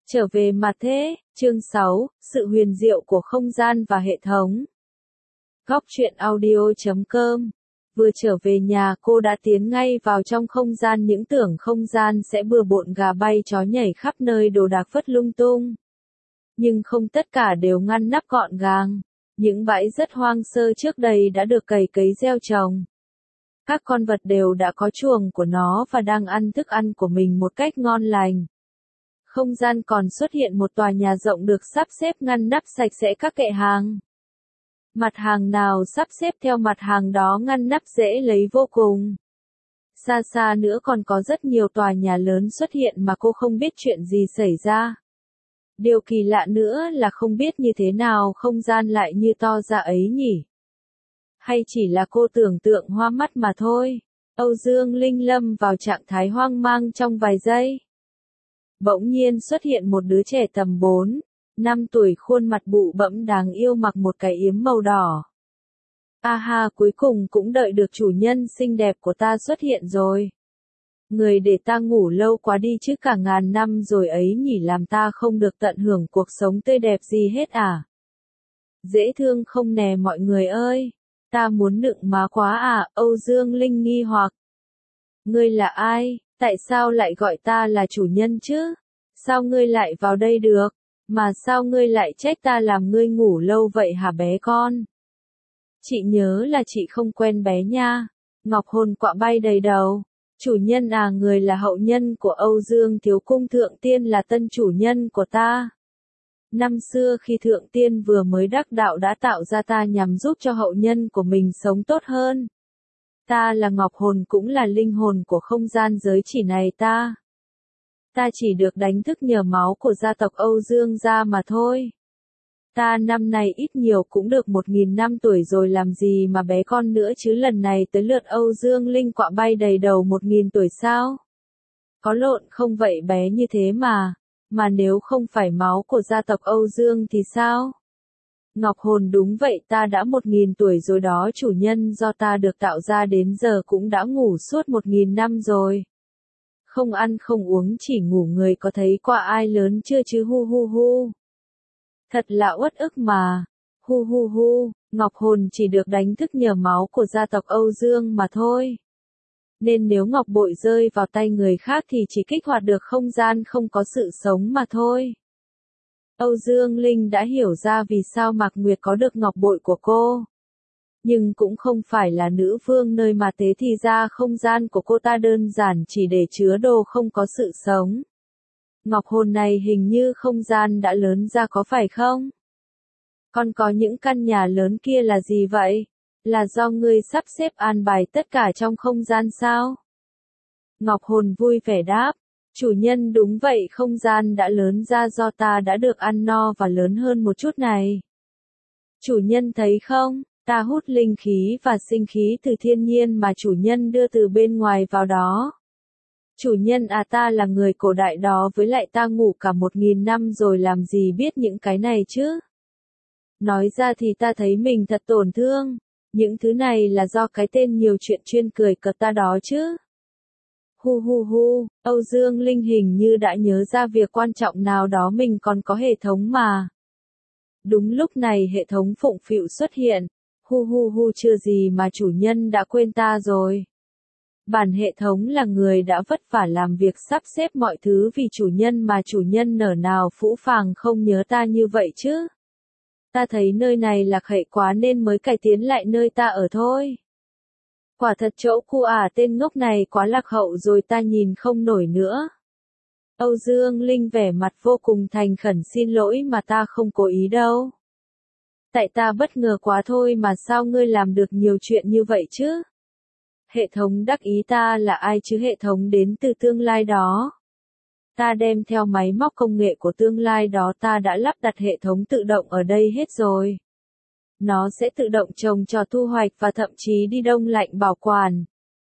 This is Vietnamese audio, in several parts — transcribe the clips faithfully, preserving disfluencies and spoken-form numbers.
Trở về mặt thế, chương sáu, sự huyền diệu của không gian và hệ thống. Góc truyện audio chấm com. Vừa trở về nhà cô đã tiến ngay vào trong không gian, những tưởng không gian sẽ bừa bộn gà bay chó nhảy khắp nơi, đồ đạc phất lung tung. Nhưng không, tất cả đều ngăn nắp gọn gàng. Những bãi rất hoang sơ trước đây đã được cày cấy gieo trồng. Các con vật đều đã có chuồng của nó và đang ăn thức ăn của mình một cách ngon lành. Không gian còn xuất hiện một tòa nhà rộng được sắp xếp ngăn nắp sạch sẽ các kệ hàng. Mặt hàng nào sắp xếp theo mặt hàng đó, ngăn nắp dễ lấy vô cùng. Xa xa nữa còn có rất nhiều tòa nhà lớn xuất hiện mà cô không biết chuyện gì xảy ra. Điều kỳ lạ nữa là không biết như thế nào không gian lại như to ra ấy nhỉ? Hay chỉ là cô tưởng tượng hoa mắt mà thôi? Âu Dương Linh lâm vào trạng thái hoang mang trong vài giây. Bỗng nhiên xuất hiện một đứa trẻ tầm bốn, năm tuổi, khuôn mặt bụ bẫm đáng yêu, mặc một cái yếm màu đỏ. A ha, cuối cùng cũng đợi được chủ nhân xinh đẹp của ta xuất hiện rồi. Người để ta ngủ lâu quá đi chứ, cả ngàn năm rồi ấy nhỉ, làm ta không được tận hưởng cuộc sống tươi đẹp gì hết à? Dễ thương không nè mọi người ơi? Ta muốn nựng má quá à? Âu Dương Linh nghi hoặc. Ngươi là ai? Tại sao lại gọi ta là chủ nhân chứ? Sao ngươi lại vào đây được? Mà sao ngươi lại trách ta làm ngươi ngủ lâu vậy hả bé con? Chị nhớ là chị không quen bé nha. Ngọc hồn quạ bay đầy đầu. Chủ nhân à, người là hậu nhân của Âu Dương Thiếu Cung, Thượng Tiên là tân chủ nhân của ta. Năm xưa khi Thượng Tiên vừa mới đắc đạo đã tạo ra ta nhằm giúp cho hậu nhân của mình sống tốt hơn. Ta là Ngọc hồn, cũng là linh hồn của không gian giới chỉ này. Ta Ta chỉ được đánh thức nhờ máu của gia tộc Âu Dương gia mà thôi. Ta năm nay ít nhiều cũng được một nghìn năm tuổi rồi, làm gì mà bé con nữa chứ, lần này tới lượt Âu Dương Linh quạ bay đầy đầu một nghìn tuổi sao? Có lộn không vậy, bé như thế mà. Mà nếu không phải máu của gia tộc Âu Dương thì sao? Ngọc hồn, đúng vậy, ta đã một nghìn tuổi rồi đó chủ nhân, do ta được tạo ra đến giờ cũng đã ngủ suốt một nghìn năm rồi. Không ăn không uống chỉ ngủ, người có thấy qua ai lớn chưa chứ, hu hu hu. Thật là uất ức mà. Hu hu hu, Ngọc hồn chỉ được đánh thức nhờ máu của gia tộc Âu Dương mà thôi. Nên nếu ngọc bội rơi vào tay người khác thì chỉ kích hoạt được không gian không có sự sống mà thôi. Âu Dương Linh đã hiểu ra vì sao Mạc Nguyệt có được ngọc bội của cô. Nhưng cũng không phải là nữ vương nơi mà, thế thì ra không gian của cô ta đơn giản chỉ để chứa đồ không có sự sống. Ngọc hồn này hình như không gian đã lớn ra có phải không? Còn có những căn nhà lớn kia là gì vậy? Là do ngươi sắp xếp an bài tất cả trong không gian sao? Ngọc hồn vui vẻ đáp. Chủ nhân, đúng vậy, không gian đã lớn ra do ta đã được ăn no và lớn hơn một chút này. Chủ nhân thấy không? Ta hút linh khí và sinh khí từ thiên nhiên mà chủ nhân đưa từ bên ngoài vào đó. Chủ nhân à, ta là người cổ đại đó, với lại ta ngủ cả một nghìn năm rồi, làm gì biết những cái này chứ? Nói ra thì ta thấy mình thật tổn thương. Những thứ này là do cái tên nhiều chuyện chuyên cười cợt ta đó chứ. Hu hu hu, Âu Dương Linh hình như đã nhớ ra việc quan trọng nào đó, mình còn có hệ thống mà. Đúng lúc này hệ thống phụng phịu xuất hiện. Hu hu hu, chưa gì mà chủ nhân đã quên ta rồi. Bản hệ thống là người đã vất vả làm việc sắp xếp mọi thứ vì chủ nhân mà, chủ nhân nở nào phũ phàng không nhớ ta như vậy chứ. Ta thấy nơi này lạc hậu quá nên mới cải tiến lại nơi ta ở thôi. Quả thật chỗ cu ả tên ngốc này quá lạc hậu rồi, ta nhìn không nổi nữa. Âu Dương Linh vẻ mặt vô cùng thành khẩn, xin lỗi mà ta không cố ý đâu. Tại ta bất ngờ quá thôi mà, sao ngươi làm được nhiều chuyện như vậy chứ? Hệ thống đắc ý, ta là ai chứ, hệ thống đến từ tương lai đó. Ta đem theo máy móc công nghệ của tương lai đó, ta đã lắp đặt hệ thống tự động ở đây hết rồi. Nó sẽ tự động trồng trọt, thu hoạch và thậm chí đi đông lạnh bảo quản.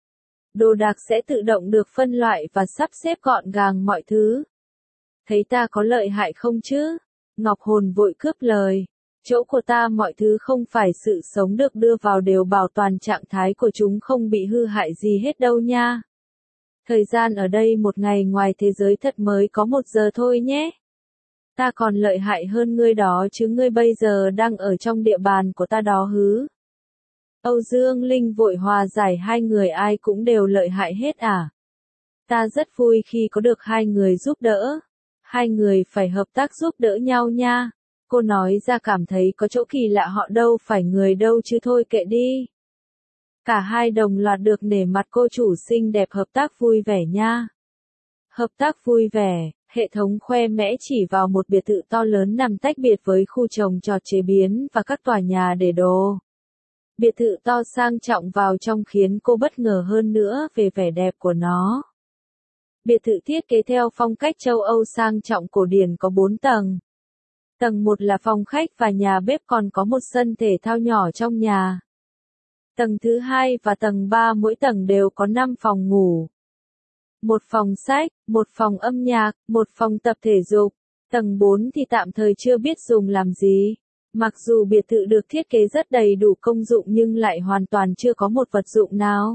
Đồ đạc sẽ tự động được phân loại và sắp xếp gọn gàng mọi thứ. Thấy ta có lợi hại không chứ? Ngọc hồn vội cướp lời. Chỗ của ta mọi thứ không phải sự sống được đưa vào đều bảo toàn trạng thái của chúng không bị hư hại gì hết đâu nha. Thời gian ở đây một ngày, ngoài thế giới thật mới có một giờ thôi nhé. Ta còn lợi hại hơn ngươi đó chứ, ngươi bây giờ đang ở trong địa bàn của ta đó hứ. Âu Dương Linh vội hòa giải, hai người ai cũng đều lợi hại hết à. Ta rất vui khi có được hai người giúp đỡ. Hai người phải hợp tác giúp đỡ nhau nha. Cô nói ra cảm thấy có chỗ kỳ lạ, họ đâu phải người đâu chứ, thôi kệ đi. Cả hai đồng loạt được nể mặt cô chủ xinh đẹp hợp tác vui vẻ nha. Hợp tác vui vẻ, hệ thống khoe mẽ chỉ vào một biệt thự to lớn nằm tách biệt với khu trồng trọt chế biến và các tòa nhà để đồ. Biệt thự to sang trọng vào trong khiến cô bất ngờ hơn nữa về vẻ đẹp của nó. Biệt thự thiết kế theo phong cách châu Âu sang trọng cổ điển, có bốn tầng. Tầng một là phòng khách và nhà bếp, còn có một sân thể thao nhỏ trong nhà. Tầng thứ hai và tầng ba mỗi tầng đều có năm phòng ngủ. Một phòng sách, một phòng âm nhạc, một phòng tập thể dục. Tầng bốn thì tạm thời chưa biết dùng làm gì. Mặc dù biệt thự được thiết kế rất đầy đủ công dụng nhưng lại hoàn toàn chưa có một vật dụng nào.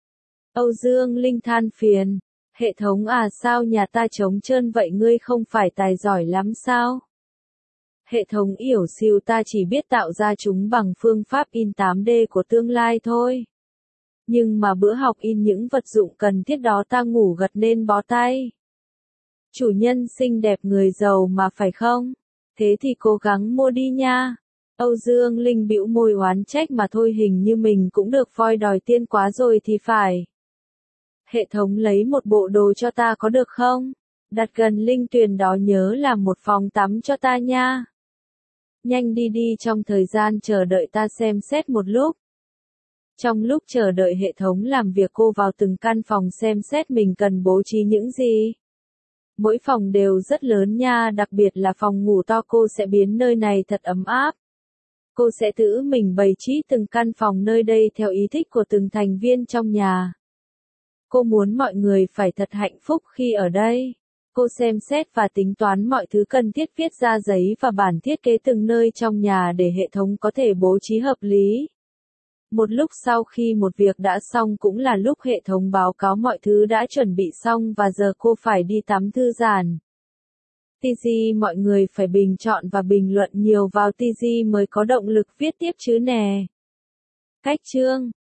Âu Dương Linh than phiền. Hệ thống à, sao nhà ta trống trơn vậy, ngươi không phải tài giỏi lắm sao? Hệ thống yểu xìu, ta chỉ biết tạo ra chúng bằng phương pháp in tám D của tương lai thôi. Nhưng mà bữa học in những vật dụng cần thiết đó ta ngủ gật nên bó tay. Chủ nhân xinh đẹp người giàu mà phải không? Thế thì cố gắng mua đi nha. Âu Dương Linh bĩu môi oán trách, mà thôi hình như mình cũng được voi đòi tiên quá rồi thì phải. Hệ thống lấy một bộ đồ cho ta có được không? Đặt gần linh tuyền đó, nhớ làm một phòng tắm cho ta nha. Nhanh đi đi, trong thời gian chờ đợi ta xem xét một lúc. Trong lúc chờ đợi hệ thống làm việc, cô vào từng căn phòng xem xét mình cần bố trí những gì. Mỗi phòng đều rất lớn nha, đặc biệt là phòng ngủ to, cô sẽ biến nơi này thật ấm áp. Cô sẽ tự mình bày trí từng căn phòng nơi đây theo ý thích của từng thành viên trong nhà. Cô muốn mọi người phải thật hạnh phúc khi ở đây. Cô xem xét và tính toán mọi thứ cần thiết, viết ra giấy và bản thiết kế từng nơi trong nhà để hệ thống có thể bố trí hợp lý. Một lúc sau khi một việc đã xong cũng là lúc hệ thống báo cáo mọi thứ đã chuẩn bị xong và giờ cô phải đi tắm thư giãn. tê giê, mọi người phải bình chọn và bình luận nhiều vào tê giê mới có động lực viết tiếp chứ nè. Cách chương